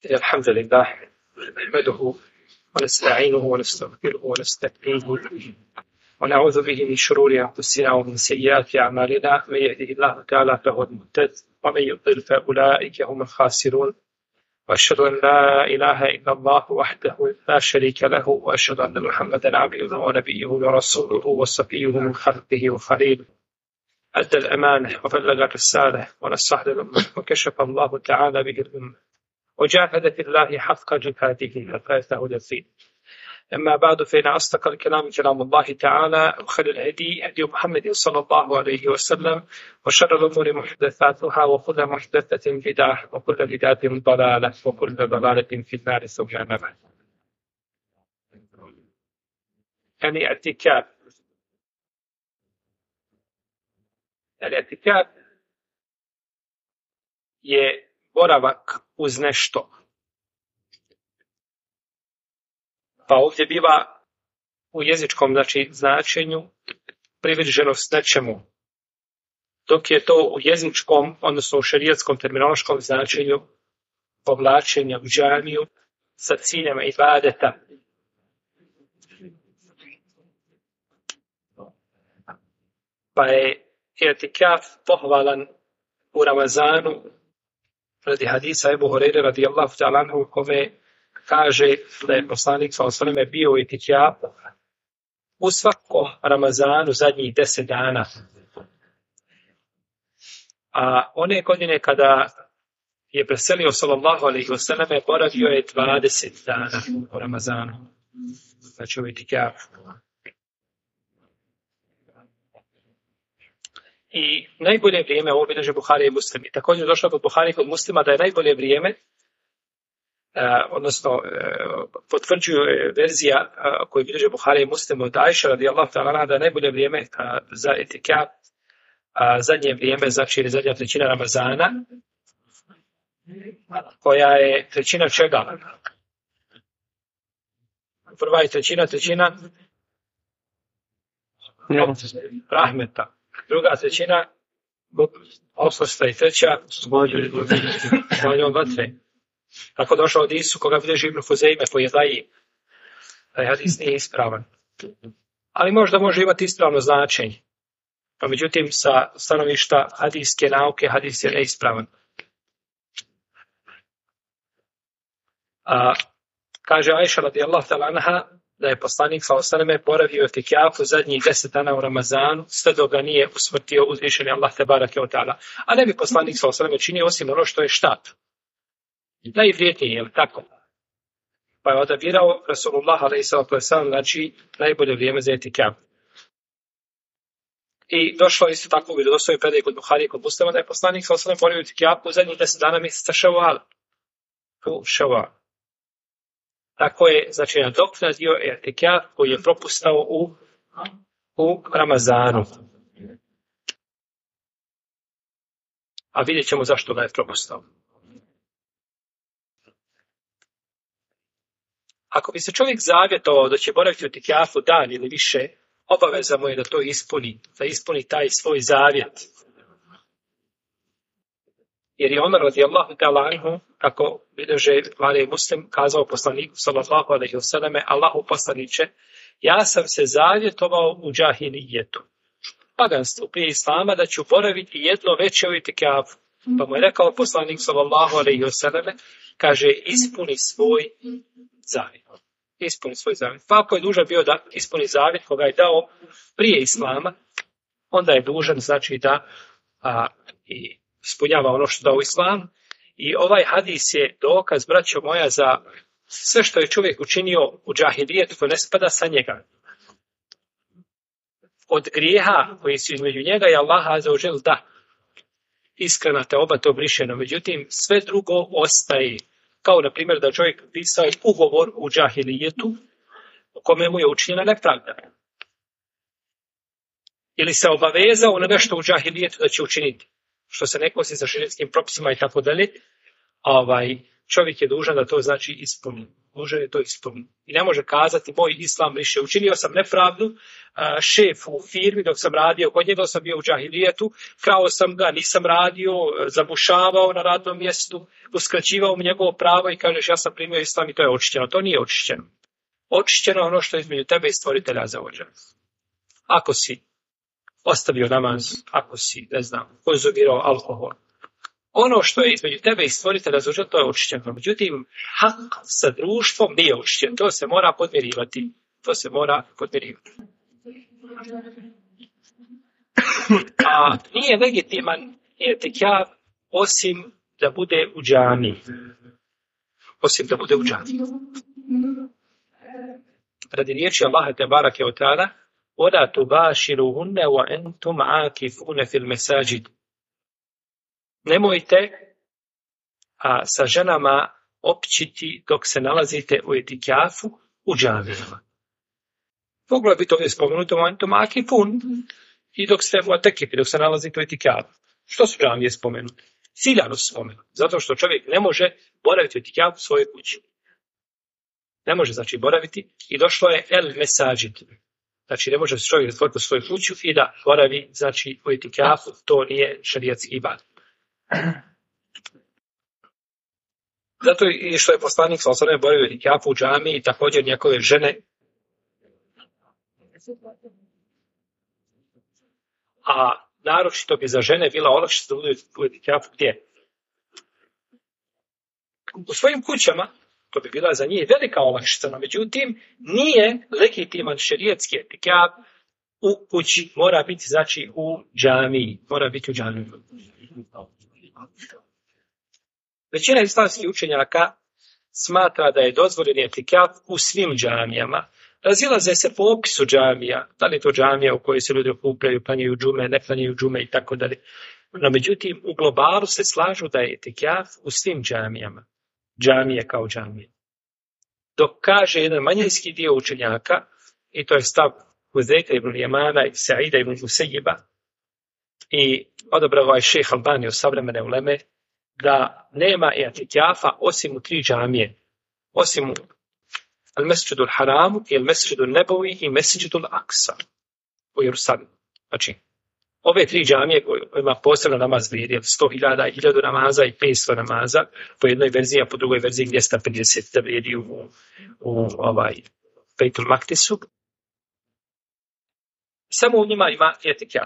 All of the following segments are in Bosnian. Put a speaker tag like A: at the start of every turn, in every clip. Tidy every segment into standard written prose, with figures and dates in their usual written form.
A: الحمد لله نحمده ونستعينه ونستغفره ونستهديه ونعوذ به من شرور أنفسنا ومن سيئات أعمالنا. من يهده الله تعالى فهو المهتد ومن يضلل فأولئك هم الخاسرون. وأشهد أن لا إله إلا الله وحده لا شريك له، وأشهد أن محمدا عبده ونبيه ورسوله وصفيه من خلقه وخليله. أدى الأمانة وبلغ الرسالة ونصح للأمة وكشف الله تعالى به الأمة وجاهد في الله حق جهاده حتى أتاه اليقين. أما بعد، فإن أصدق الكلام كلام الله تعالى، وخير الهدي هدي محمد صلى الله عليه وسلم، وشر الأمور محدثاتها وكل محدثة بدعة وكل بدعة ضلالة وكل ضلالة في النار. ثم أما بعد. يعني اعتكاف je boravak uz nešto. Pa ovdje biva u jezičkom značenju privrženost nečemu, dok je to u jezičkom, odnosno u šerijatskom terminološkom značenju povlačenja u džamiju sa ciljem ibadeta. Pa je i'tikaf pohvalan u Ramazanu radi hadisa Ebu Hurajre radijallahu ta'ala anhu, kome kaže da je poslanik sallallahu alejhi ve sellem bio u i'tikafu u svakom Ramazanu zadnjih 10 dana. A one godine kada je preselio sallallahu alejhi ve sellem, boravio je 20 dana u Ramazanu. Znači u i'tikafu. I najbolje vrijeme, ovo bilježe Buhari i Muslim. I također došlo kod Buhari i kod Muslima da je najbolje vrijeme, odnosno potvrđuje verzija koju bilježe Buhari i Muslim od Ajše radijallahu ta'ala anha, da je najbolje vrijeme za i'tikaf zadnje vrijeme, znači zadnja trećina Ramazana, koja je trećina čega? Prva je trećina rahmeta. Druga trećina oprosta i treća oslobođenjem vatre. Tako došlo od Isu, koga bilježi Ibn Huzejme po Jedaji. Taj hadis nije ispravan. Ali možda može imati ispravno značenje. Pa međutim, sa stanovišta hadiske nauke, hadis je neispravan. Kaže Ajša radijallahu ta'ala anha da je poslanik sallallahu alejhi ve sellem boravio u i'tikafu zadnjih 10 dana u Ramazanu, sve dok ga nije usmrtio uzvišeni Allah tebareke ve taala. A ne bi poslanik sallallahu alejhi ve sellem činio osim ono što je štat. Najvrijednije, je li tako? Pa je odabirao Rasulullah alejhi ve sellem, znači najbolje vrijeme za i'tikaf. I došlo isto tako u vjerodostojnoj predaji kod Buhari i kod Muslima da je poslanik sallallahu alejhi ve sellem boravio u i'tikafu u zadnjih 10 dana mjeseca Ševal. Tako je, znači, nadoknadio i'tikaf koji je propustao u Ramazanu. A vidjet ćemo zašto ga je propustao. Ako bi se čovjek zavjetovao da će boraviti u i'tikafu dan ili više, obaveza mu je da to ispuni, da ispuni taj svoj zavjet. Jer je Omer radijallahu ta'ala anhu, kako bilježe Buhari i Muslim, kazao poslaniku sallallahu alejhi ve selleme: Allahu poslaniče, ja sam se zavjetovao u džahilijetu, paganstvu prije islama, da ću boraviti jedno veće u i'tikafu. Pa mu je rekao poslanik sallallahu alejhi ve selleme, kaže, ispuni svoj zavjet. Ispuni svoj zavjet. Pa ako je dužan bio da ispuni zavjet koga je dao prije islama, onda je dužan, znači, da i ispunjava ono što dao u islam. I ovaj hadis je dokaz, braćo moja, za sve što je čovjek učinio u džahilijetu, to ne spada sa njega. Od grijeha koji su između njega i Allaha azza wa džel, da, iskrena te oba to brišeno. Međutim, sve drugo ostaje. Kao, na primjer, da čovjek pisao ugovor u džahilijetu u kome mu je učinjena nepravda. Ili se obavezao na nešto u džahilijetu da će učiniti, što se ne kosi sa šerijskim propisima i tako dalje, čovjek je dužan da to, znači, ispuni. može to ispuniti. I ne može kazati moj islam više. Učinio sam nepravdu šef u firmi dok sam radio kod njega, sam bio u džahilijetu, krao sam ga, nisam radio, zabušavao na radnom mjestu, uskraćivao mu njegovo pravo i kažeš ja sam primio islam i to je očišćeno. To nije očišćeno. Očišćeno ono što je između tebe i stvoritelja za ođe. Ako si ostavio namaz, ako si, ne znam, konzumirao alkohol, ono što je između tebe i stvoritelja za ođe, to je očišćeno. Međutim, hak sa društvom nije očišćen. To se mora podmirivati. A nije legitiman etikaf osim da bude u džamiji. Radi riječi Allaha te barake o ta'ala وَلَا تُبَاشِرُهُنَّ وَأَنْتُمْ عَاكِفُونَ فِي الْمَسَاجِدِ. Nemojte sa ženama općiti dok se nalazite u etikafu u džamijama. Moglo je biti ovdje spomenuto وَأَنْتُمْ عَاكِفُونَ i dok ste dok se nalazite u etikafu. Što su džamije spomenuti? Ciljano su spomenuti. Zato što čovjek ne može boraviti u etikafu u svojoj kući. Ne može, znači, boraviti i došlo je el mesajid. Znači, ne može se čovjek zatvoriti u svoju kuću i da boravi, znači, u etikafu, to nije šerijatski ibadet. Zato i što je poslanik sallallahu alejhi ve sellem boravio u etikafu u džamiji i također njegove žene. A naročito bi za žene bila olakšica da budu u etikafu gdje? U svojim kućama. To bi bila za njih velika olakšica, no međutim nije legitiman šerijatski etikaf u kući, mora biti znači u džamiji, Većina islamskih učenjaka smatra da je dozvoljen etikaf u svim džamijama. Razilaze se po opisu džamija, da li je to džamija u kojoj se ljudi okupljaju, klanjaju džume, ne klanjaju džume i tako dalje. No međutim, u globalu se slažu da je etikaf u svim džamijama. Džamije kao džamije. Dok kaže jedan manjinski dio učenjaka, i to je stav Huzeyka ibn Jemana i Saida ibn Musejiba, i odabrao je šejh Albani od savremene uleme, da nema etikafa osim u 3 džamije. Osim u Al-Mesdžidul Haramu i Al-Mesdžidul Nebavi i Mesdžidul Aksa u Jerusalimu. Znači, ove 3 džamije kojima posebno namaz vrijedi, 100.000 i 1000 namaza i 500 namaza, po jednoj verziji, a po drugoj verziji 250 da vrijedi u Bejtul Maktisu. Samo u njima ima etikaf.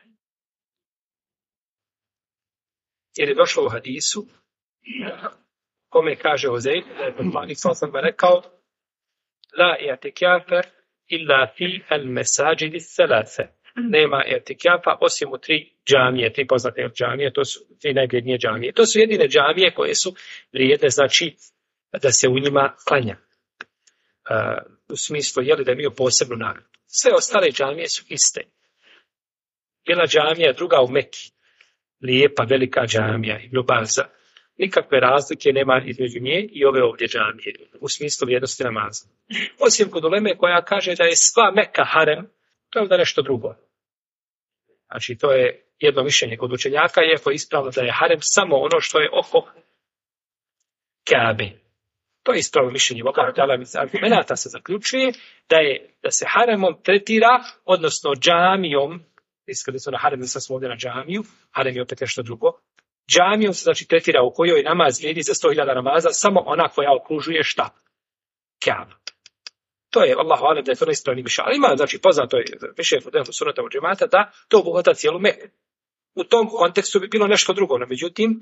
A: Jer je došlo u hadisu, kome kaže Huzeyf, da je poslanik sallallahu alejhi ve sellem rekao: La etikafa illa fi al-masajidi thalatha. Nema etikafa osim u 3 džamije, 3 poznate džamije, to su 3 najvrijednije džamije. To su jedine džamije koje su vrijedne, znači da se u njima klanja. U smislu, je li da imaju posebnu nagradu. Sve ostale džamije su iste. Bila džamija druga u Meki, lijepa, velika džamija i Baza. Nikakve razlike nema između nje i ove ovdje džamije, u smislu vrijednosti namaza. Osim kod uleme koja kaže da je sva Meka harem, to je onda nešto drugo. Znači, to je jedno mišljenje kod učenjaka, iako je ispravno da je harem samo ono što je oko Kabe. To je ispravno mišljenje. Iz argumenata se zaključuje da se haremom tretira, odnosno džamijom, iskada su na harem, sad smo ovdje na džamiju, harem je opet nešto drugo, džamijom se znači tretira u kojoj namaz vrijedi za 100.000 namaza, samo ona koja okružuje šta? Kabe. To je, Allahu alem, da je to neispravni mišljenje. Ali ima, znači, poznato je mišljenje kod ehlu sunneta wal džemata da to obuhvata cijelu Meku. U tom kontekstu bi bilo nešto drugo. No, međutim,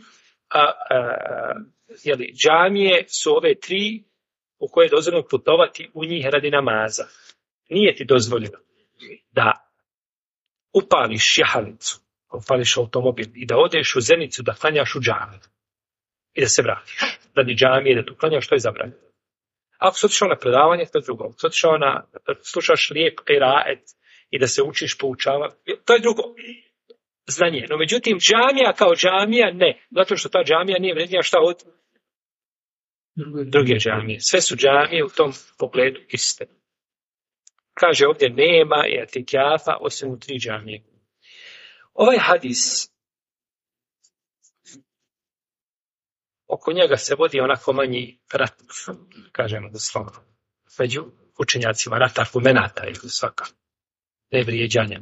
A: džamije su ove 3 u koje je dozvoljeno putovati u njih radi namaza. Nije ti dozvoljeno da upališ jahalicu, upališ automobil i da odeš u Zenicu da klanjaš u džamiju i da se vratiš. Radi džamije, da tu klanjaš, to je zabranjeno. Ako si otišao na predavanje, to je drugo. Ako si otišao slušaš lijep qiraet i da se učiš, poučava, to je drugo znanje. No, međutim, džamija kao džamija, ne. Zato što ta džamija nije vrednija šta od druge džamije. Sve su džamije u tom pogledu iste. Kaže ovdje, nema etikafa osim u 3 džamije. Ovaj hadis oko njega se vodi onako manji rat, kažemo doslovno, među učenjacima, rat argumenata ili svaka, ne vrijeđanja.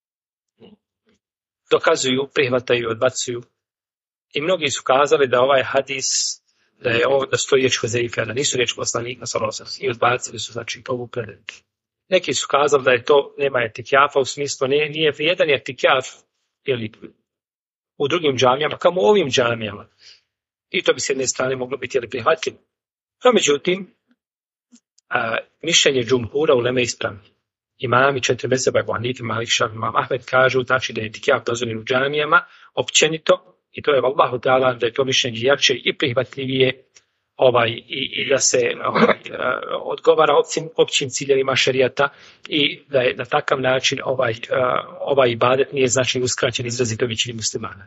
A: Dokazuju, prihvataju, odbacuju. I mnogi su kazali da ovaj hadis, da su to riječ Huzeife, da nisu riječ poslanika, i odbacili su, znači, ovu predaju. Neki su kazali da je to, nema etikjafa, u smislu nije vrijedan etikjaf ili u drugim džamijama, kamo u ovim džamijama. I to bi s jedne strane moglo biti prihvatljivo. No, međutim, mišljenje džumhura uleme ispravni. Imami 4 mezheba, Ebu Hanife, Malik, Šafi, Imam Ahmed kažu, znači da je etikjaf dozvoljen u džamijama, općenito, i to je vallahu ta'ala, da je to mišljenje jače i prihvatljivije, i da se odgovara općim ciljevima šerijata i da je na takav način ovaj ibadet nije znači uskraćen izrazito većini muslimana.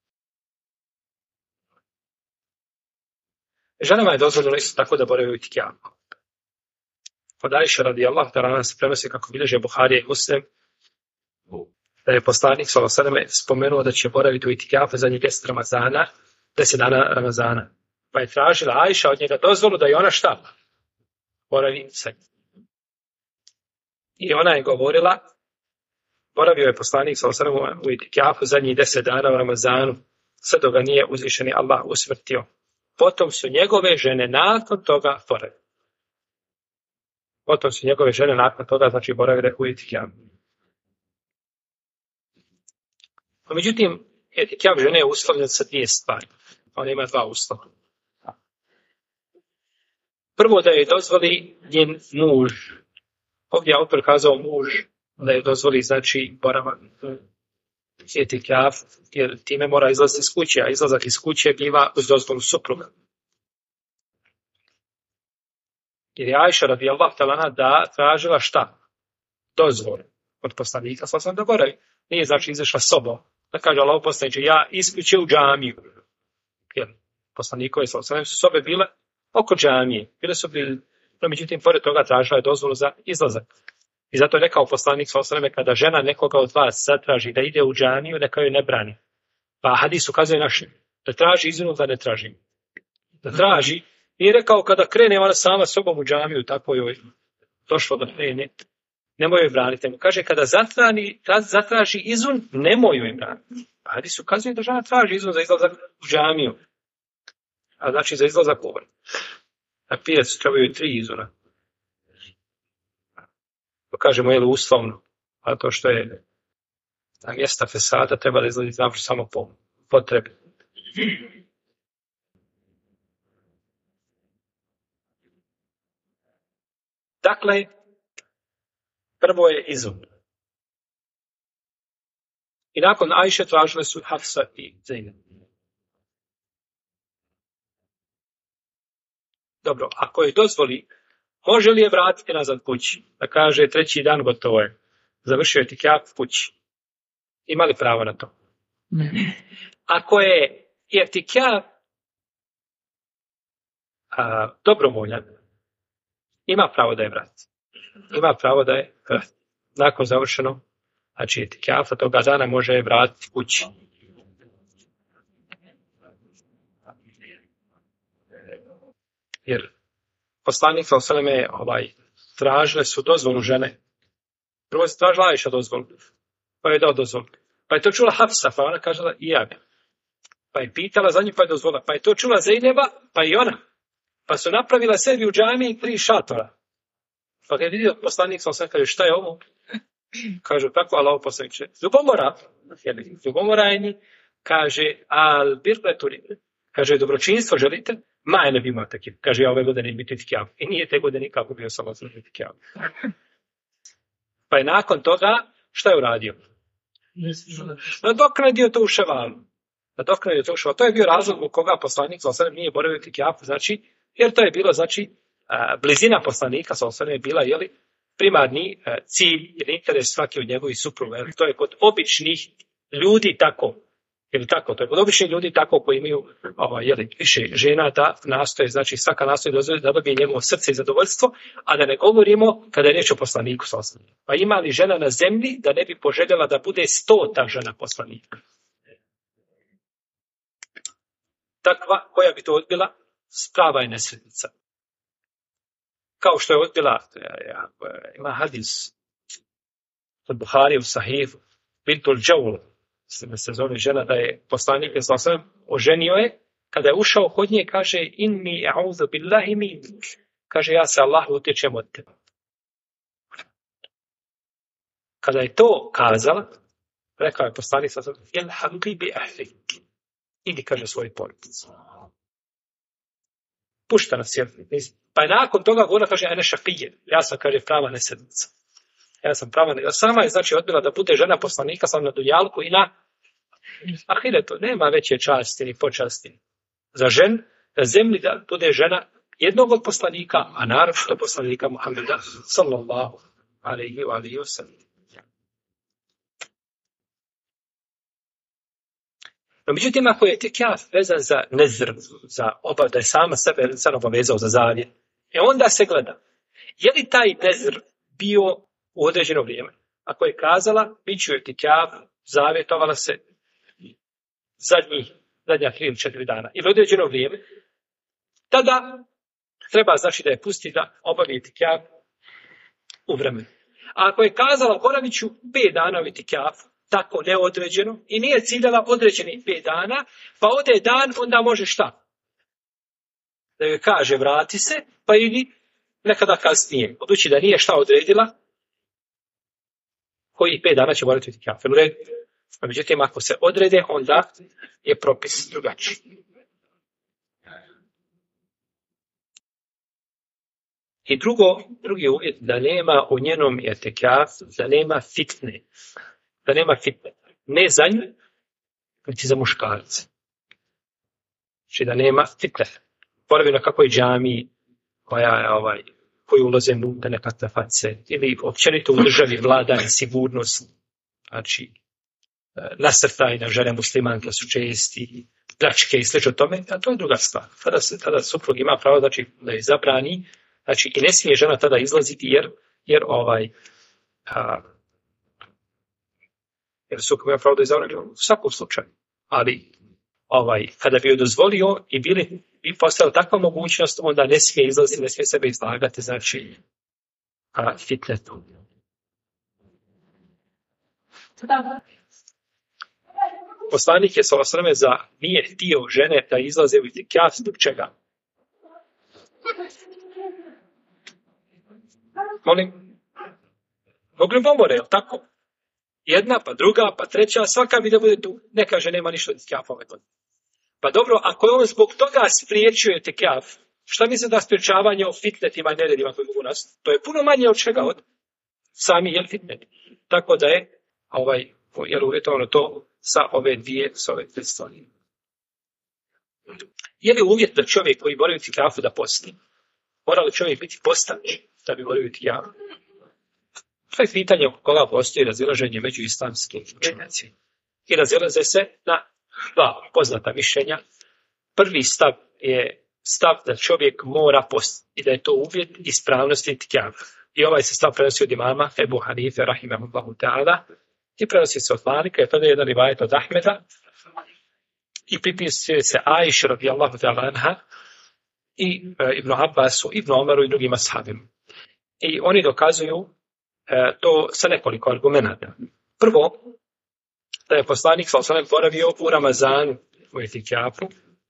A: Ženama je dozvoljeno isto tako da borave u itikjafu. Od Ajše radijallahu ta'ala se prenosi kako bilježe Buharija i Muslim, da je poslanik sallallahu alejhi ve sellem spomenuo da će boraviti u itikjafu zadnjih 10 dana Ramazana. Pa je tražila Ajša od njega dozvolu da je ona šta? Boravi sa njim. I ona je govorila, boravio je poslanik sallallahu alejhi ve sellem u itikjafu zadnjih 10 dana u Ramazanu, sve dok ga nije uzvišeni Allah usmrtio. Potom su njegove žene nakon toga boravile. Znači boravile u itikjafu. Međutim, itikjaf žene je uslovljen sa 2 stvari. Ona ima 2 uslova. Prvo da je dozvoli njen muž. Ovdje je autor kazao muž da je dozvoli, znači, boravak itikjaf, jer time mora izlaziti iz kuće, a izlazak iz kuće biva uz dozvolu supruga. Jer je Ajša radijallahu ta'ala da tražila šta? Dozvolu od poslanika, sam da boravi. Nije znači izašla sobom. Da kaže Allah poslaniče, ja isključio u džamiju. Jer poslanikove su sobe bile oko džamije. Bile su bili, no međutim, pored toga tražila je dozvolu za izlazak. I zato je rekao poslanik kada žena nekoga od vas zatraži da ide u džamiju, neka joj ne brani. Pa hadis ukazuje naš da traži izvinu, da ne traži. Da traži. I rekao kada krene ona sama sobom u džamiju, tako joj došlo da krene. Nemoj joj braniti. Kaže, kada zatraži izun, nemoj joj braniti. Hadis ukazuje da žena traži izun za izlazak u džamiju. A znači za izlazak u na pijac trebaju 3 izuna. To kažemo, uslovno. A to što je na mjesta fesada treba da izlazi samo po potrebi. Dakle, prvo je izun. I nakon Ajše tražile su Hafsa i Zejnep. Dobro, ako je dozvoli, može li je vratiti nazad kući? Da kaže 3. dan gotovo je. Završio je itikjaf kući. Ima li pravo na to? Ne. Ako je itikjaf dobrovoljan, ima pravo da je vrati. Ima pravo da je vrati. Nakon završeno, znači itikjafa toga dana može je vratiti kući. Jer poslanik sallallahu alejhi ve sellem tražile su dozvolu žene. Prvo se tražila Ajša dozvolu, pa je dao dozvolu. Pa je to čula Hafsa, pa ona kažela i ja. Pa je pitala za nju, pa je dozvolila. Pa je to čula Zejneba, pa i ona. Pa su napravila sebi u džamiji 3 šatora. Pa kad je vidio poslanik sallallahu alejhi ve sellem, kaže šta je ovo? Kaže tako Allahov poslanik, ljubomora je, kaže al birreturi. Kaže, dobročinstvo želite? Ma ne bi imao takve. Kaže, ja ove godine biti itikjaf. I nije te godine nikako bio samo za itikjaf. Pa je nakon toga, šta je uradio? Nadoknadio to u ševalu. To je bio razlog u koga poslanik sallallahu nije boravio itikjaf, znači, jer to je bilo, znači, blizina poslanika sallallahu je bila, primarni cilj ili interes svaki od njegovih supruga. To je kod običnih ljudi tako. Ili tako, to je kod običnih ljudi tako koji imaju više žena da nastoje, znači svaka nastoje da dobije njegovo srce i zadovoljstvo, a da ne govorimo kada je riječ o poslaniku sallallahu. Pa ima li žena na zemlji da ne bi poželjela da bude 100 žena poslanika? takva koja bi to odbila, sprava je nesretnica. Kao što je odbila, ima hadis od Buhari u Sahihu, Bintul Džaul, se zove žena da je poslanik oženio je, kada je ušao kod nje, kaže, inni a'udhu billahi mink, kaže, ja se Allahu utječem od tebe. Kada je to kazala, rekao je poslanik ilhaqi bi ahlik, idi, kaže, svoj porodici. Pušta nas, pa je nakon toga govorila, kaže, ene šakije, ja sam, kaže, prava nesrednica. Ja sam prava nesrednica. Sama je, znači, odbila da bude žena poslanika sam na dunjalku i na ahiretu. Nema veće časti ni počasti za žen, na zemlji da bude žena jednog od poslanika, a naročito poslanika Muhammeda, sallallahu alaihi wa sallam. No, međutim, ako je tekjaf vezan za nezr, za obav, da je sama sebe obavezao za zavjet, onda se gleda, je li taj nezr bio u određeno vrijeme? Ako je kazala, bit ću je tekjaf, zavjetovala se zadnja 3 ili 4 dana, ili određeno vrijeme, tada treba, znači, da je pusti da obavi tekjaf u vremenu. A ako je kazala, boravit ću 5 dana u tekjafu, tako neodređeno, i nije ciljala određenih 5 dana, pa ode dan, onda može šta? Da joj kaže, vrati se, pa ili nekada kasnije. Budući da nije šta odredila, koji 5 dana će morati biti kafe. Međutim, ako se odrede, onda je propis drugačiji. I drugi uvjet, da nema u njenom etekaf, da nema fitne. Da nema fitne. Ne za nju, niti za muškarce. Znači da nema fitne. Boravi na kakvoj džamiji koji ulaze nutra nekakve face, ili općenito u državi vlada sigurnost, znači nasrtaj na žene muslimanke su česti, pljačke i slično tome, a to je druga stvar. Tada suprug ima pravo, znači, da je zabrani, znači i ne smije žena tada izlaziti jer suprug ima pravo da je zabrani u svakom slučaju. Ali kada bi joj dozvolio i bi postala takva mogućnost, onda ne smije izlaziti, ne smije sebe izlagati, znači fitnetu. Poslanik je nije htio žene da izlaze u itikaf, zbog čega? Molim? Zbog ljubomore, je li tako? Jedna, pa druga, pa treća, svaka bi da bude tu. Ne kaže, nema ništa od itikafa ove godine. Pa dobro, ako je on zbog toga spriječio itikaf, šta misle da spriječavanje o fitnetima i neredima koji mogu nastati? To je puno manje od čega od sami fitneti. Tako da je uvjetovano to sa ove dvije stvari. Je li uvjet da čovjek koji boravi u itikafu da posti? Mora li čovjek biti postač da bi boravio u itikafu? To je pitanje oko koga postoji razilaženje među islamskim učenjacima. I razilaze se na 2 poznata mišljenja. Prvi stav je stav da čovjek mora postiti i da je to uvjet ispravnosti itikafa. I ovaj se stav prenosi od imama Ebu Hanife rahimahullahu ta'ala i prenosi se od Malika, to je jedan rivajet od Ahmeda i pripisuje se Aiši radijallahu ta'ala anha i Ibnu Abbasu, Ibnu Omeru i drugim ashabima. I oni dokazuju to sa nekoliko argumenata. Prvo, da je poslanik sallallahu boravio u Ramazanu u itikafu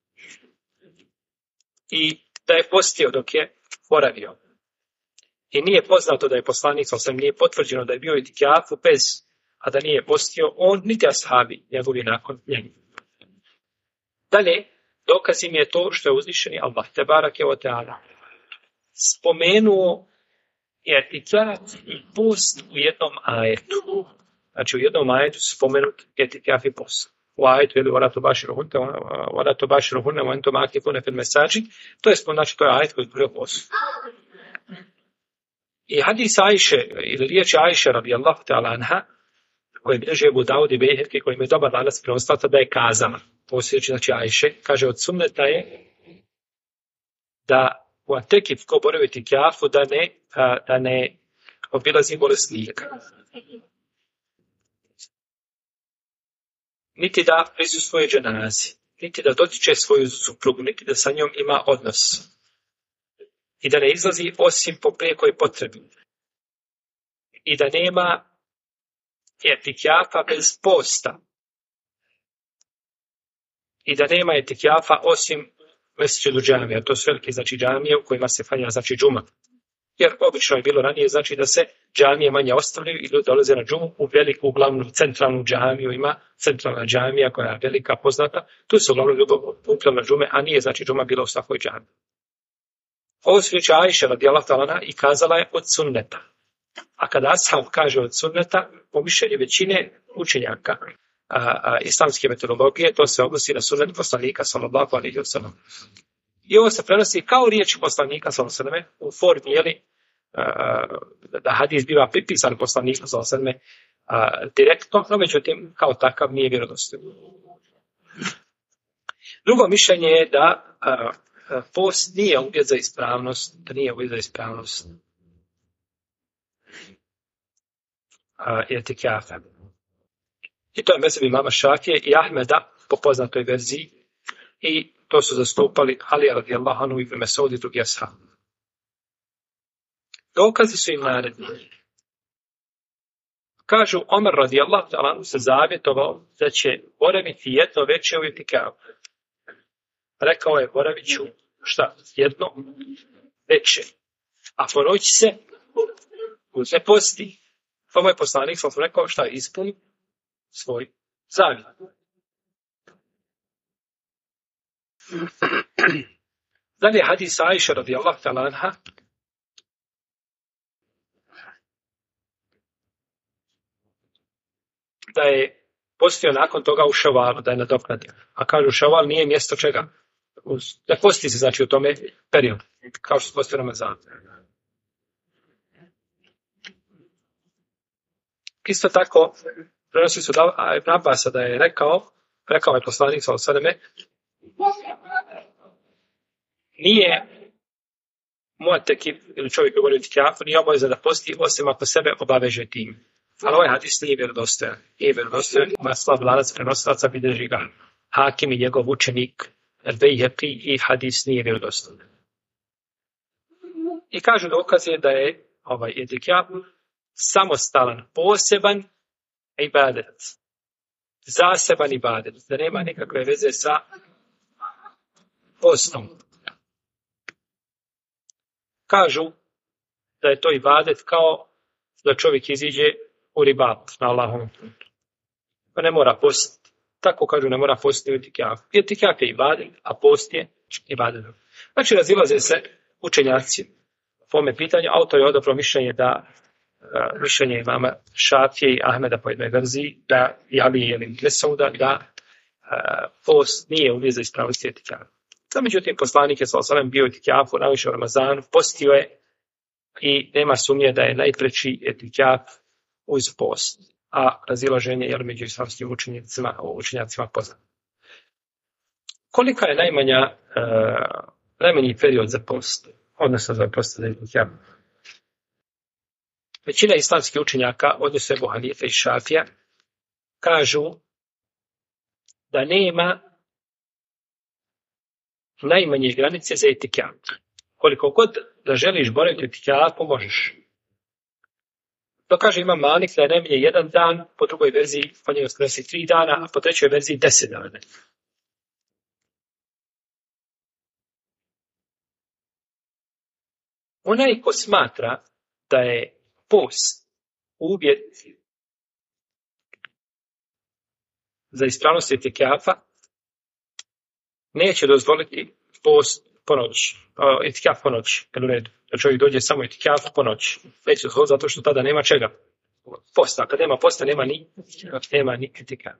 A: i da je postio dok je boravio. I nije poznato da je poslanik sallallahu nije potvrđeno da je bio u itikafu a da nije postio on niti ashabi njegovi nakon njega. Dalje, dokaz im je to što je uzvišeni Allah tebarake ve teala spomenuo etikaf i post u jednom ajetu. Znači u jednom ajetu su spomenut etikaf i post. U ajetu je wala tubashiruhunna wa antum akifuna fil masajid. To je ajet koji govori o postu. I hadis Ajše, ili riječ Ajše radijallahu ta'ala anha, koji bilježi Ebu Davud i Bejheki, koji je dobar lanac prenoslaca, da je kazana. Posljedeći, znači Ajše, kaže od sunneta je da u atekif ko boravi u itikafu da ne obilazi bolesnika. Niti da prisustvuje dženazi. niti da dotiče svoju suprugu, niti da sa njom ima odnos. I da ne izlazi osim po prijekoj potrebi. I da nema etikjafa bez posta. I da nema etikjafa osim mesdžidu džamija. To su velike džamije u kojima se klanja džuma. Jer obično je bilo ranije da se džamije manje ostavljaju i ljudi dolaze na džumu u veliku, glavnu, centralnu džamiju. Ima centralna džamija koja je velika, poznata. Tu su uglavnom ljudi upljali na džume, a nije džuma bila u svakoj džamiji. Ovo su riječi Ajše radijallahu ta'ala anha i kazala je od sunneta. A kada ashab kaže od sunneta, po mišljenju većine učenjaka islamske metodologije, to se odnosi na sunnet poslanika sallallahu alejhi ve sellem. I ovo se prenosi kao riječ poslanika sallallahu alejhi ve sellem u formi da hadis biva pripisan poslaniku sallallahu alejhi ve sellem direktno, no međutim kao takav nije vjerodostojan. Drugo mišljenje je da post nije uvjet za ispravnost, etikafa. I to je mezheb imama Šafije i Ahmeda po poznatoj verziji i to su zastupali Ali radijallahu anhu, Ibn Mesud i drugi ashabi. Dokazi su im naredni. Kažu, Omer radijallahu ta'ala se zavjetovao da će boraviti jedno veče u etikafu. Rekao je, boravit ću jedno veče. A po noći se ne posti. Pa moj poslanik sam rekao ispuni svoj zavjet. Dalje hadis Ajše radijallahu ta'ala anha da je postio nakon toga u Ševalu, da je nadoknadio. A kažu Ševal nije mjesto čega? Ne posti se u tome periodu, kao što se postio Ramazan. Isto tako, prenosi su Ibn Abasa da je rekao je poslanik sallallahu alejhi ve sellem, nije mu'tekif ili čovjek koji voli itikafu, nije obavezan da posti osim ako sebe obaveže tim. Ali ovaj hadis nije vjerodostojan. Ima slab lanac prenosilaca, bilježi ga Hakim i njegov učenik Al-Bejheqi i hadis nije vjerodostojan. I kažu dokaz je da je ovaj itikaf samostalan, poseban ibadet. Zaseban ibadet. Da nema nikakve veze sa postom. Kažu da je to ibadet kao da čovjek iziđe u ribat na Allahovom putu. Pa ne mora postiti. Tako kažu, ne mora postiti u itikafu. Itikaf je ibadet, a post je ibadet. Znači, razilaze se učenjaci po ovome pitanju. Autor je odabrao mišljenje mišljenje imama Šafije i Ahmeda po jednoj verziji, da Alije ili Mesauda, da post nije uvjet za ispravnost itikafa. Međutim, poslanik je sallallahu alejhi ve sellem bio u itikafu, najviše u Ramazanu, postio je i nema sumnje da je najpreći itikaf uz post. A razilaženje je među islamskim učenjacima poznato. Kolika je najmanji period za post, odnosno za post za itikaf? Većina islamskih učenjaka, odnosno Ebu Hanife i Šafija, kažu da nema najmanje granice za itikaf. Koliko god da želiš boraviti u itikafu, možeš. To kaže Imam Malik da je najmanje 1 dan, po drugoj verziji po njoj skresi 3 dana, a po trećoj verziji 10 dana. Onaj ko smatra da je post uvjet za ispravnost itikafa, neće dozvoliti post po noći, itikaf po noći, kad u redu, da čovjek dođe samo itikaf po noći. Neće dozvoliti zato što tada nema čega. Posta, kad nema posta, nema ni itikaf.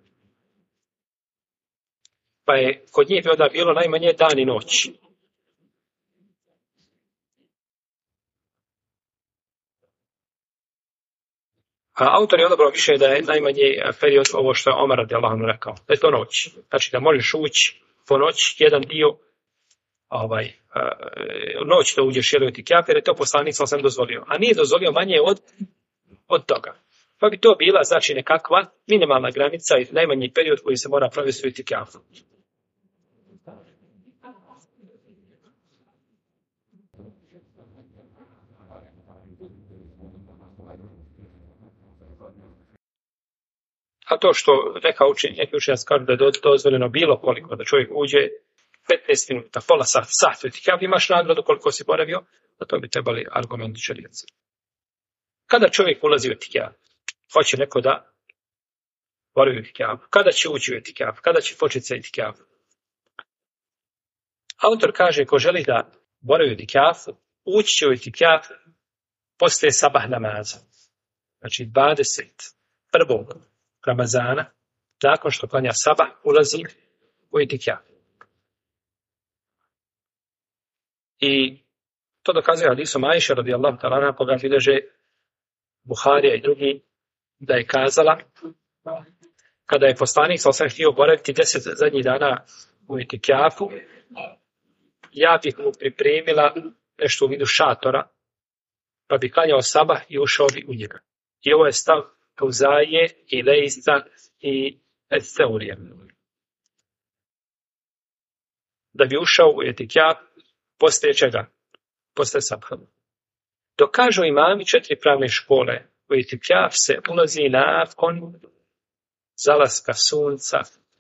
A: Pa je kod njih onda bilo najmanje dan i noć. A autor je odabrao više da je najmanji period ovo što je Omer radijallahu anhu rekao, da je to noć. Znači da možeš ući po noć jedan dio noć da uđeš u itikaf, jer je to poslanik sallallahu alejhi ve sellem dozvolio. A nije dozvolio manje od toga. Pa bi to bila nekakva minimalna granica i najmanji period koji se mora provesti u itikafu. A to što neki učenjaci kažu da je dozvoljeno bilo koliko, da čovjek uđe 15 minuta, pola sata, sat, etikaf, imaš nagradu koliko si boravio, da to bi trebali argumenti šerijaca. Kada čovjek ulazi u etikaf, hoće neko da boravi u etikaf, kada će ući u etikaf, kada će početi sa etikaf. Autor kaže, ko želi da boravi u etikaf, ući će u etikaf poslije sabah namaza. Znači 21. Ramazana, nakon što klanja sabah, ulazi u etikaf. I to dokazuje hadisom Ajše radijallahu ta'ala anha, koga bilježe Buharija i drugi, da je kazala, kada je poslanik sallallahu alejhi ve sellem htio boraviti 10 zadnjih dana u etikafu, ja bih mu pripremila nešto u vidu šatora, pa bi klanjao sabah i ušao bi u njega. I ovo je stav Kauzaje i Leisa i Seurija. Da bi ušao u etikaf poslije čega? Poslije sabaha. Dok kažu imami 4 pravne škole, u etikaf se ulazi nakon zalaska sunca.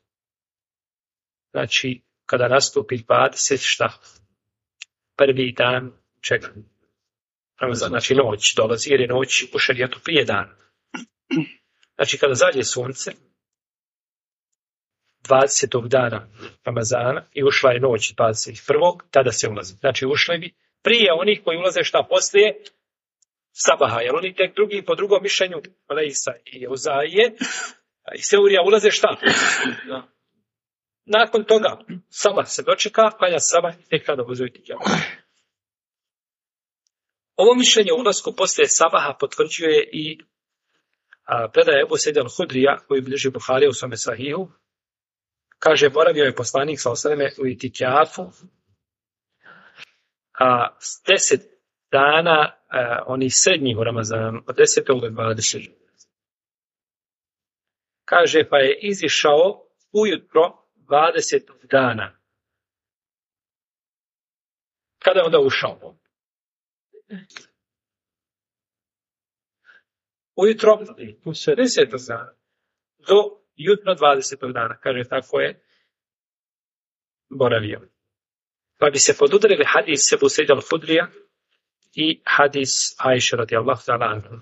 A: Znači, kada nastupi 20 šta? Prvi dan čega? Znači, noć dolazi, jer je noć u šerijetu prije dana. Znači, kada zađe sunce, 20. dana Ramazana i ušla je noć 21. tada se ulazi. Znači, ušli bi prije onih koji ulaze šta poslije sabaha, jer oni tek drugi po drugom mišljenju Leisa i Uzaije i Seurija ulaze šta? Nakon toga sabah se dočeka, klanja sabah i tek kada ulaze u etikaf. Ovo mišljenje o ulasku poslije sabaha potvrđuje i predaje Ebu Sejda al-Hudrija, koji bilježi Buharija u svome sahihu. Kaže, boravio je poslanik sallallahu alejhi ve sellem u itikafu 10 dana, oni srednjih u Ramazanu, od 10. do 20. Kaže, pa je izišao ujutro 20. dana. Kada je onda ušao? Ujutro 10. dana do jutro 20. dana, kaže, tako je boravio. Pa bi se podudarili hadis Ebu Sejda al-Hudrija i hadis Ajše radijallahu ta'ala anha.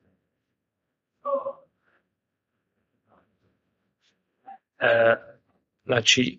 A: Znači,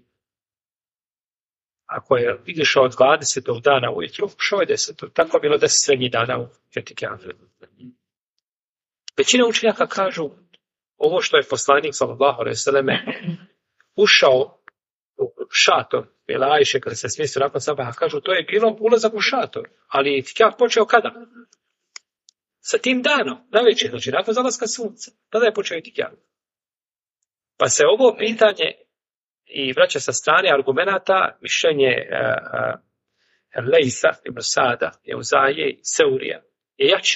A: ako je izišao od 20. dana ujutro, ušao je 10. Tako je bilo 10 srednjih dana u etikafu. Većina učenjaka kažu, ovo što je poslanik sallallahu alejhi ve selleme ušao u šator, bila Ajše kada se smjestio nakon sabaha, kažu to je bilo ulazak u šator, ali etikaf počeo kada? Sa tim danom, navečer, znači nakon zalaska sunca, tada je počeo etikaf. Pa se ovo pitanje i vraća sa strane argumenata, mišljenje Leisa, ibn Sada, Euzaje i Seurija je jače.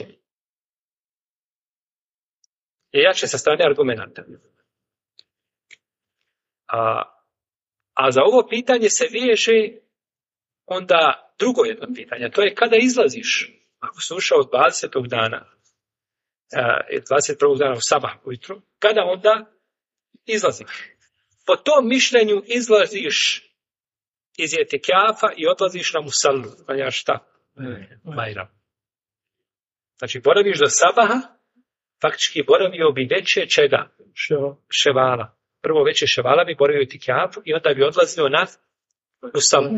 A: Je jače sa strane argumenata. A za ovo pitanje se veže onda drugo jedno pitanje. To je kada izlaziš. Ako si ušao od 20. dana, 21. dana u sabah ujutro, kada onda izlaziš? Po tom mišljenju izlaziš iz etikafa i odlaziš na musallu. Ja šta? Bajram. Znači, boraviš do sabaha, faktički boravio bi veće čega? Ševala. Prvo veće ševala bi boravio u etikafu i onda bi odlazio na musallu.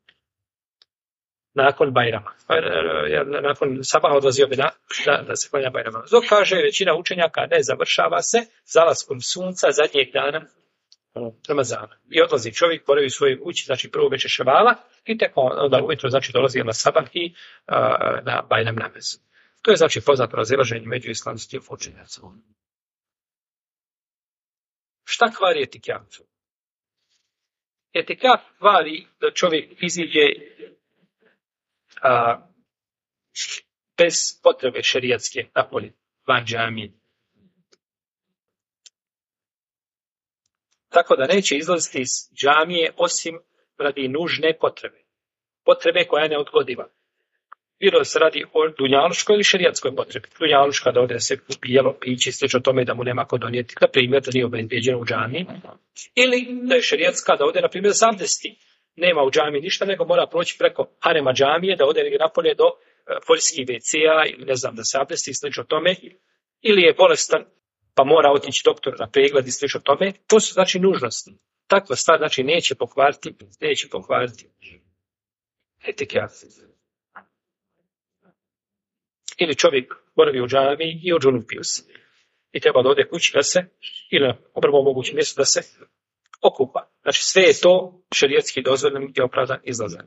A: Nakon Bajrama. Nakon sabaha odlazio bi da se klanja Bajrama. Dok kaže većina učenjaka, ne završava se zalaskom sunca zadnjeg dana Ramazana. I odlazi čovjek, boravi u svojoj kući, znači prvo veće ševala i tek onda ujutro znači dolazi na sabah i na Bajram namaz. To je znači poznato razilaženje među islamskim učenjacima. Šta kvari etikaf? Etikaf kvari da čovjek iziđe bez potrebe šerijatske napolje, van džamije. Tako da neće izlaziti iz džamije osim radi nužne potrebe. Potrebe koja je neodgodiva. bilo da se radi o dunjaluškoj ili šerijatskoj potrebi. Dunjaluška da ode se kupi jelo, piće, slično tome da mu nema ko donijeti, na primjer da nije obezbijeđeno u džamiji, ili da je šerijatska da ode, na primjer, da se abdesti. Nema u džamiji ništa, nego mora proći preko harema džamije, da ode negdje napolje do poljskih WC-a ili ne znam da se abdesti i slično tome, ili je bolestan pa mora otići doktor na pregled i slično tome. To su znači nužnosti. Takva stvar znači neće pokvariti etikijat. Ili čovjek boravi u džamiji i odžunupio se. I treba da ode kući da se, ili na prvom mogućem mjestu da se okupa. Znači sve je to šerijatski dozvoljen i opravdan izlazak.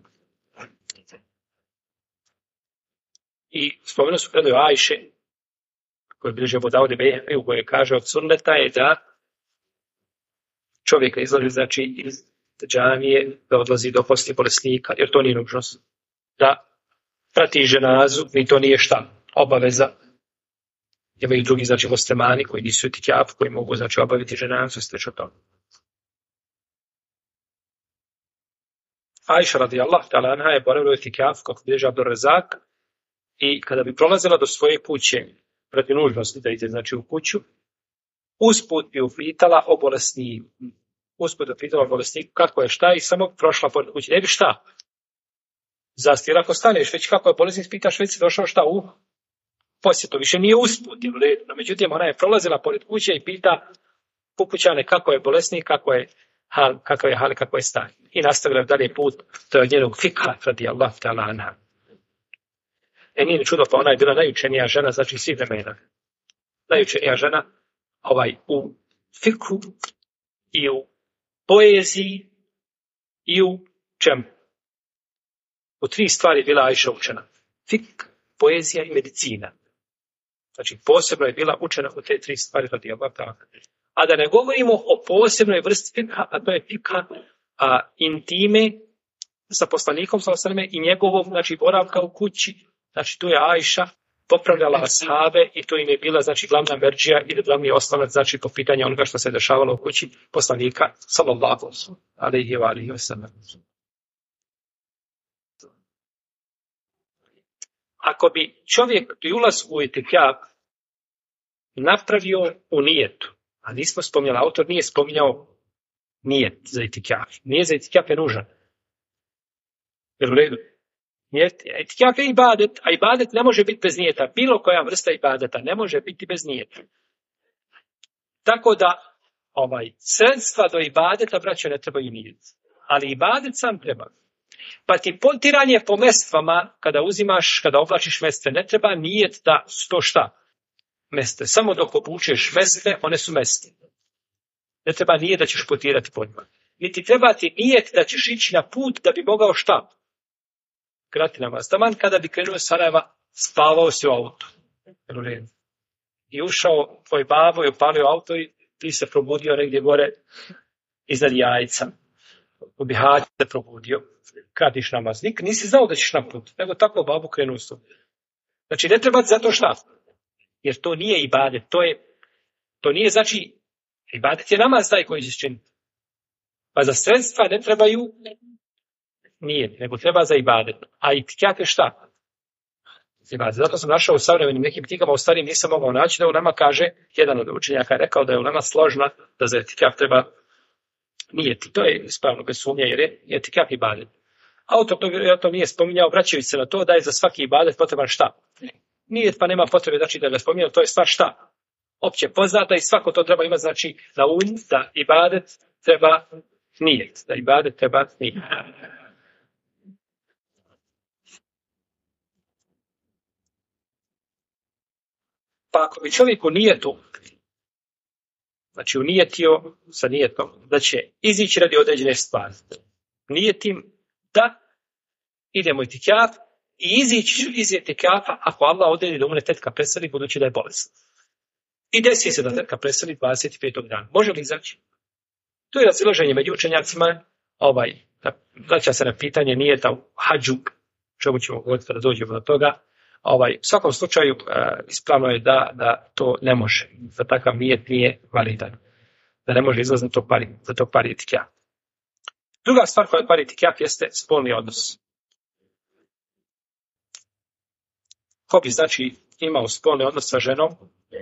A: I spomenuo su predaju Ajše, koji bilježi Abu Davud i Bejheqi, u kojoj kaže od sunneta je da čovjek izlazi znači iz džamije, da odlazi do posli bolesnika, jer to nije nužnost. Da prati ženazu, ni to nije šta, obaveza. Imaju drugi znači muslimani koji nisu etikjaf, koji mogu znači obaviti ženazu i slično tome. Ajša radijallahu ta'ala anha je boravila u etikjaf, kako bilježi Abdur Rezak, i kada bi prolazila do svoje kuće, protiv nužnosti da ide znači u kuću, usput bi upitala o bolesniku. Kako je šta i samo prošla pored kuće. Ne bi šta. Zastir ako staneš, već kako je bolesnik, pitaš već si došao šta u posjetu. Više nije usput. No, međutim, ona je prolazila pored kuće i pita ukućane kako je bolesnik, kako je hal, kako je stanje. I nastavila dalje put, to je od njenog fikha, radijallahu ta'ala anha. Nije čudo, pa ona je bila najučenija žena, znači svih vremena. Najučenija žena u fikhu i u poeziji i u čemu? U 3 stvari bila Ajša učena. Fik, poezija i medicina. Znači posebno je bila učena u te 3 stvari radijallahu ta'ala. A da ne govorimo o posebnoj vrsti fikha, a to je fikha intime sa poslanikom sallallahu alejhi ve sellem i njegovog znači boravka u kući. Znači tu je Ajša popravljala ashabe i to im je bila znači glavna merdžija ili glavni oslonac znači po pitanju onoga što se dešavalo u kući poslanika sallallahu alejhi ve sellem. Ako bi čovjek pri ulasku u etikjaf napravio u nijetu, a nismo spominjali, autor nije spominjao nijet za etikjaf. Nijet za etikjaf je nužan. Jer u redu. Etikjaf je ibadet, a ibadet ne može biti bez nijeta. Bilo koja vrsta ibadeta ne može biti bez nijeta. Tako da sredstva do ibadeta, braćo, ne trebaju nijet. Ali ibadet sam treba. Pa ti potiranje po mestvama, kada oblačiš mestve, ne treba nijet da su to šta? Mestve. Samo dok obučeš mestve, one su mestve. Ne treba nijet da ćeš potirati po njima. Niti treba ti nijet da ćeš ići na put da bi mogao šta? Krati namaz. Taman kada bi krenuo iz Sarajeva, spavao si u auto. I ušao tvoj babo i upalio auto i ti se probudio negdje gore iznad jajca. U Bihaću se probudio. Kratiš namaz. Nisi znao da ćeš na put. Nego tako babu krenuo s tobom. Znači ne treba zato šta? Jer to nije ibadet. To nije znači ibadet je namaz taj koji će činiti. Pa za sredstva ne trebaju nije, nego treba za ibadet. A itikjaf je šta? Ibadet. Zato sam našao u savremenim nekim knjigama, u starim nisam mogao naći, da ulema kaže, jedan od učenjaka je rekao da je ulema složna, da za itikjaf treba nijeti. To je ispravno bez sumnje, jer je itikjaf ibadet. Autor to nije spominjao, vraćajući se na to da je za svaki ibadet potreban šta? Nijet, pa nema potrebe znači da ga spominjao, to je stvar šta? Opće poznata i svako to treba imati znači na umu da ibadet treba nijet. Da ibadet treba nijet. Pa ako bi čovjek u nijetu, znači unijetio sa nijetom, da će izići radi određene stvari. Nijetim da idemo itikjaf i izići iz itikafa ako Allah odredi da umre tetka preseli budući da je bolesna. I desi se da tetka preseli 25. dana. Može li izaći? To je razilaženje među učenjacima. Vraća se na pitanje nijeta u hadžu, čemu ćemo govoriti kada dođemo do toga. U svakom slučaju ispravno je da to ne može. Da takav nijet nije validan. Da ne može izlaziti za to pari itikjaf. Druga stvar koja pari itikjaf jeste spolni odnos. ko bi znači imao spolni odnos sa ženom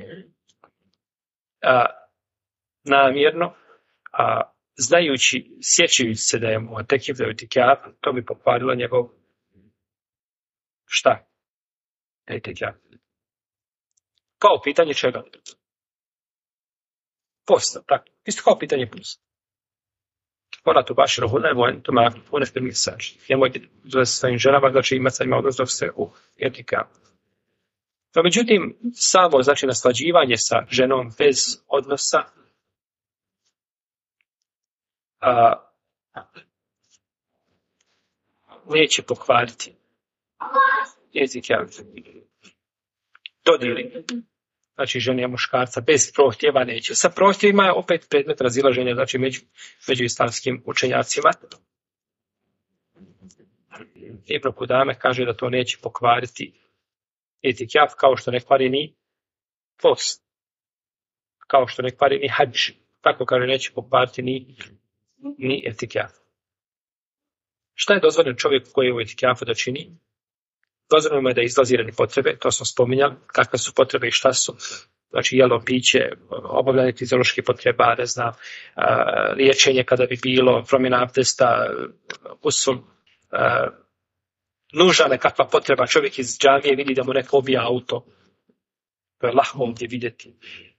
A: namjerno, znajući, sjećajući se da je mu tekif, da je itikaf, to bi pokvarilo njegov šta? Itikaf. Kao pitanje čega? Posta, tako. Isto kao pitanje posta. Ona tu baš rohuna, to ma unefte misač. Nemojte sa svojim ženama, znači imati sa njima odnos dok ste u itikafu. No, međutim, samo znači naslađivanje sa ženom bez odnosa neće pokvariti itikaf. Dodiri, znači žene muškarca bez prohtjeva neće. Sa prohtjevima je opet predmet razilaženja, znači među islamskim učenjacima. Ibn Kudame kaže da to neće pokvariti itikaf, kao što ne kvari ni post, kao što ne kvari ni hadž, tako kaže neće pokvariti ni itikaf. Šta je dozvoljeno čovjeku koji je u itikafu da čini? Dozvoljeno mu je da izlazi radi potrebe, to smo spominjali, kakve su potrebe i šta su, znači jelo, piće, obavljanje fizioloških potreba, ne znam, liječenje kada bi bilo, promjena abdesta, usul, nužna nekakva potreba, čovjek iz džamije vidi da mu neko obija auto, to je lahko ovdje vidjeti,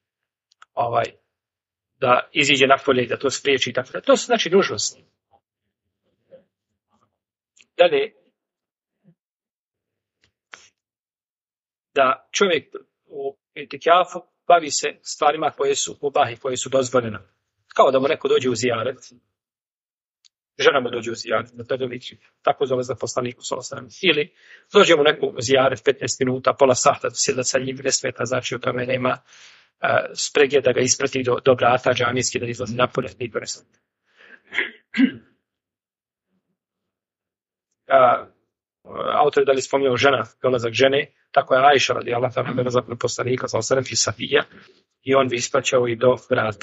A: da iziđe napolje i da to spriječi i tako da. To su znači nužnosti. Dalje, da čovjek u itikafu bavi se stvarima koje su mubahi, koje su dozvoljene. Kao da mu neko dođe u zijaret, žena mu dođe u zijaret, tako zove za poslaniku sallallahu. Ili dođe mu neko u zijaret 15 minuta, pola sata, da sjeda sa njim, ne smeta, znači u tome nema sprege da ga isprati do vrata džamijski, da izlazi napolje, niko ne smeta. Autor je da li spominjao žena, dolazak žene, tako je Ajša radijallahu ta'ala dolazak poslanika sallallahu i Safija, i on bi ispraćao i do vrata.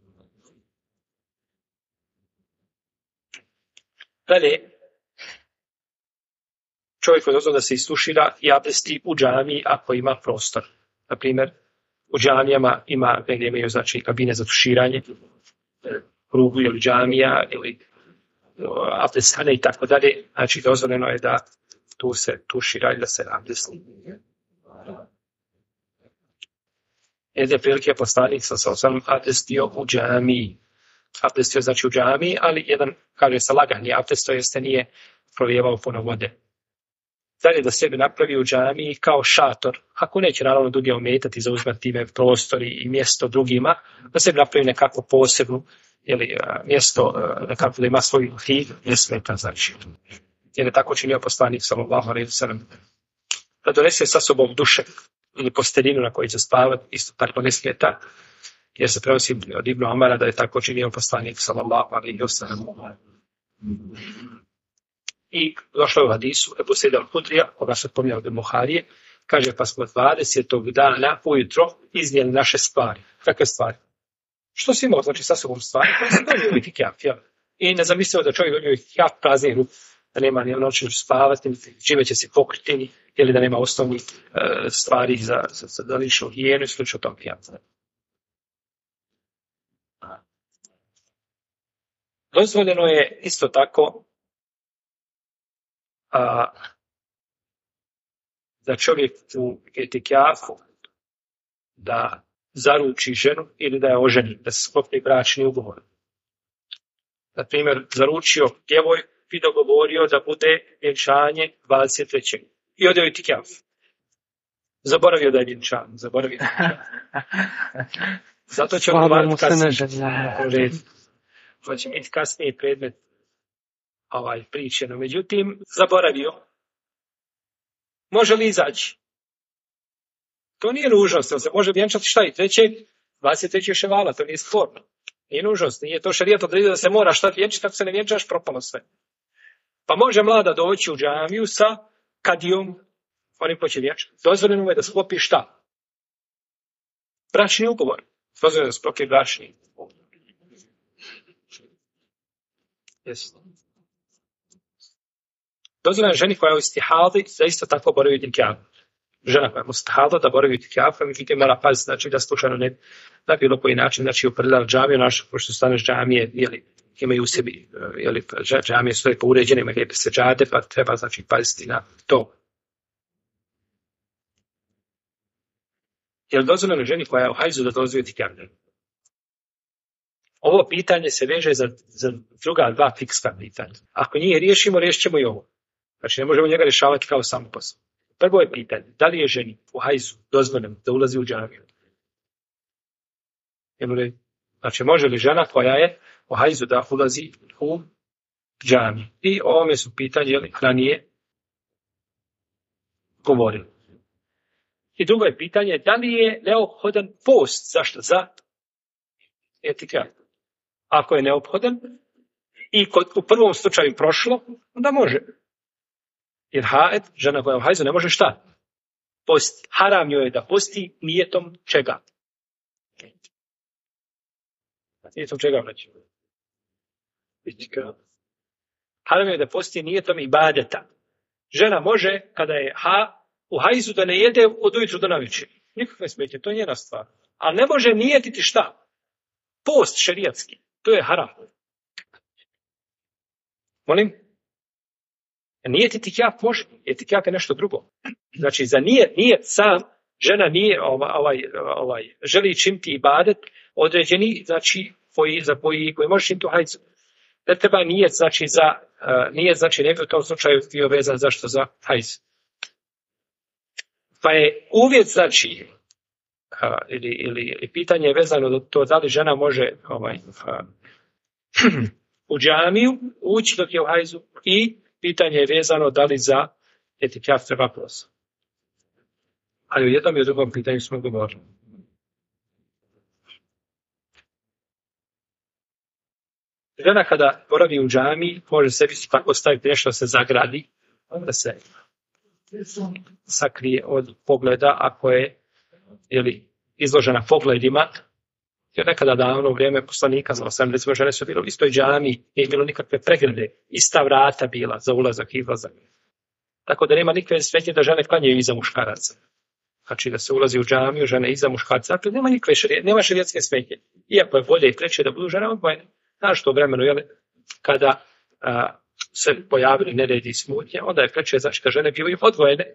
A: Dalje, čovjek je dozvoljeno da se istušira i abdesti u džamiji ako ima prostor. Na primjer, u džamijama negdje imaju znači kabine za tuširanje, krugu ili džamija ili abdestane i tako dalje. Znači, dozvoljeno je da tu se tušira i da se abdesti. Jedne prilike poslanik sa osam abdestio u džamiji. Abdestio znači u džamiji, ali jedan, kaže se lagani abdest, to jeste nije prolijevao puno vode. Dalje da sebe napravi u džamiji kao šator, ako neće naravno drugi ometati, zauzmati time prostori i mjesto drugima, da sebi napravi nekako posebno ili mjesto nekako da ima svoj hid, ne smeta znači. Jer je tako činio poslanik sallallahu alejhi ve sellem. Da donese sa sobom dušek ili posteljinu na kojoj će spavati, isto tako ne smeta, jer se prenosi od Ibn Omara da je tako činio poslanik sallallahu alejhi ve sellem. I došlo je u hadisu Ebu Sejda al-Hudrija, koga se spominjao od Buharije, kaže pa smo 20. dana ujutro iznijeli naše stvari. Kakve stvari? Što si imao, znači sa sobom stvari koje se donio u itikaf, i ne zamislio da čovjek donio itikaf prazni rup, da nema ni noći spavati, čime će se pokriti, ili da nema osnovnih stvari za ličnu higijenu i slično tom pijatu. Dozvoljeno je isto tako da čovjek u itikafu da zaruči ženu ili da je oženi, da se sklopi bračni ugovor. Na primjer, zaručio djevojku i dogovorio da bude vjenčanje 23. I odio itikaf. Zaboravio da je vjenčan. Zato će on biti kasnije predmet priče. No, međutim, zaboravio. Može li izaći? To nije nužnost. Se može vjenčati šta i 23. ševala. To nije sporno. Nije nužnost. Nije to šerijat odredio da se mora šta vjenčati. Ako se ne vjenčaš, propalo sve. Pa može mlada doći u džamiju sa kadijom. Onim ko će vjenčati. Dozvoljeno mu je da sklopi šta? Bračni ugovor. Dozvoljeno da sklopi bračni ugovor. Yes. Dozvoljeno je ženi koja je u istihadi da isto tako boravi itikaf. žena koja je mustahada da boravi u itikafu, međutim mora paziti, znači da slučajno ne na bilo koji način, znači uprljala džamiju, naš, pošto staneš džamije, imaju u sebi, džamije su lepo uređene, imaju lijepe seđade, pa treba, znači, paziti na to. Je li dozvoljeno ženi koja je u hajzu da dolazi u itikaf? Ovo pitanje se veže za druga dva fikska pitanja. Ako njih riješimo, riješit ćemo i ovo. Znači, ne možemo njega rješavati kao samo posao. Prvo je pitanje, da li je ženi u hajzu dozvoljeno da ulazi u džamiju? Znači, može li žena koja je u hajzu da ulazi u džamiju? I o ovome su pitanje, ranije govorili. I drugo je pitanje, da li je neophodan post? Zašto? Za etikaf. Ako je neophodan i u prvom slučaju prošlo, onda može. Jer haed, žena koja je u hajzu, ne može šta? Post. Haram joj je da posti nijetom čega? Nijetom čega vraći? Haram joj je da posti nijetom ibadeta. Žena može, kada je u hajzu, da ne jede od ujutru do navečer. Nikakve smetnje, to je njena stvar. Ali ne može nijetiti šta? Post šerijatski. To je haram. Molim? Nijetiti itikaf može. Itikaf je nešto drugo. Znači, za nijet sam, žena nije želi činiti ibadet određeni, znači, za koji može činiti u hajzu. Ne treba nijet, znači, ne bi u tom slučaju bio vezan zašto za hajz. Pa je uvjet, znači, ili pitanje je vezano do to da li žena može u džamiju ući dok je u hajzu i pitanje je vezano da li za etikaf treba posao. Ali u jednom i u drugom pitanju smo govorili. Žena kada boravi u džamiji može sebi tako staviti nešto da se zagradi, da se sakrije od pogleda ako je izložena pogledima. Jer nekada davno u vrijeme poslanika, recimo žene su bile u istoj džamiji, nije bilo nikakve pregrade, ista vrata bila za ulazak i izlazak. Tako da nema nikakve smetnje da žene klanjaju iza muškaraca. Znači da se ulazi u džamiju, žene iza muškarca, dakle nema šerijatske smetnje. Iako je bolje i preče da budu žene odvojene. Znaš to vremenu, kada se pojavili neredi i smutnje, onda je preče, znači da žene bivaju odvojene.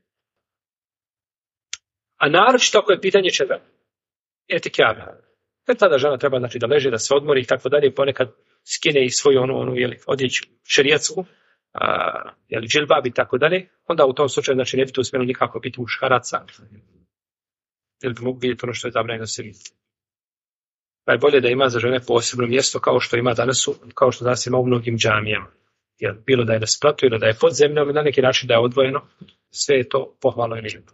A: A naročito ako je pitanje čega? Etikava. Jer tada žena treba, znači, da leži, da se odmori i tako dalje, ponekad skine i svoju odjeću šerijatsku, džilbab i tako dalje, onda u tom slučaju, znači, ne bi tu smjelo nikako biti muškaraca. Jer bi mogu vidjeti ono što je zabranjeno se vidjeti. Pa je bolje da ima za žene posebno mjesto kao što ima danas ima u mnogim džamijama. Jer bilo da je na spratu ili da je pod zemljom ili na neki način da je odvojeno, sve je to pohvalno i lijepo.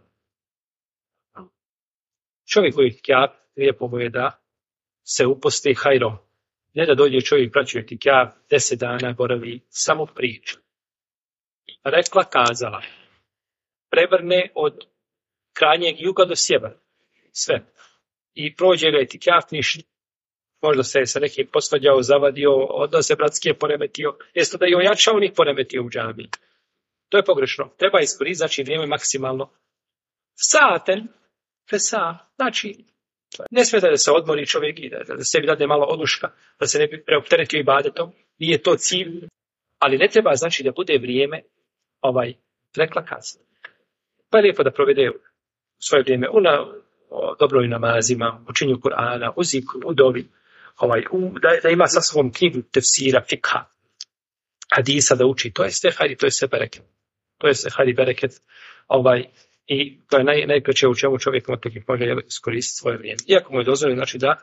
A: Čovjek koji lijepo mu je da se uposti hajrom. Ne da dođe čovjek praći itikaf 10 dana boravi samo priča. Rekla, kazala. Prevrne od krajnjeg juga do sjevera. Sve. I prođe ga itikaf ništa. Možda se sa nekim posvađao, zavadio, odnose bratske poremetio. Jesto da je ojačao, njih poremetio u džamiji. To je pogrešno. Treba iskoristiti, znači, vrijeme maksimalno. Saten, znači, ne smije da se odmori čovjek i da sebi dade malo oduška, da se ne bi preopteretio ibadetom. Nije to cilj, ali ne treba, znači, da bude vrijeme rekla kazna. Pa je lijepo da provede svoje vrijeme u dobroj namazima, u činju Kur'ana, u zikru, u dovi, da ima sa svom knjigu tefsira, fikha, hadisa da uči. To je sve hajdi, to je sve bereket. To je sve hajdi bereket, i to je najkraće u čemu čovjek može iskoristiti svoje vrijeme. Iako mu je dozvoljeno, znači da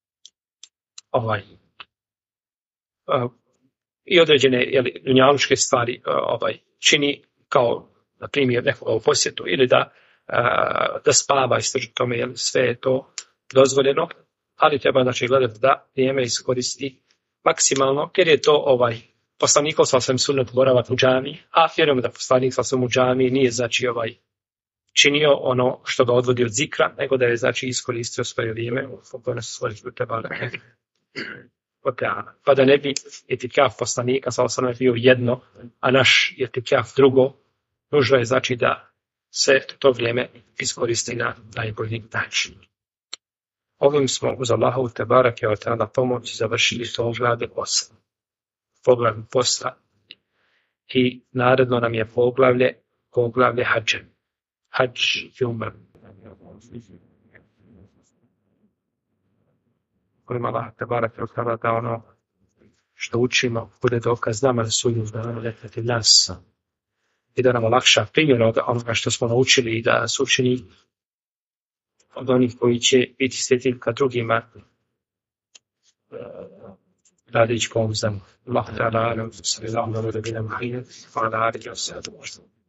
A: i određene dunjalučke stvari čini kao, na primjer, nekoga u posjetu ili da spava i slično tome, sve je to dozvoljeno, ali treba, znači, gledati da vrijeme iskoristi maksimalno, jer je to poslanikov sam sunnet boravak u džamiji, a vjerujem da poslanik sam u džamiji nije, znači, činio ono što ga odvodi od zikra, nego da je, znači, iskoristio svoje vrijeme u kojem su svoje trebali. Pa da ne bi etikaf poslanika sam bio jedno, a naš etikaf drugo, nužno je, znači, da se to vrijeme iskoristi na najbolji način. Ovim smo uz Allahovu tebarake wa ta'ala pomoć završili poglavlje 8. Poglavlje posla. I naredno nam je poglavlje hadža. Hadž i umra. Molim Allah tebarake wa ta'ala da ono što učimo bude dokaz nama da su ljudi letati nas i da nam olakša primjenu onoga što smo naučili i da nas učini od onih koji će biti svjetiljka drugima radeći po ovom znamo. Allah ta'ala, sallallahu alaihi wa sallam,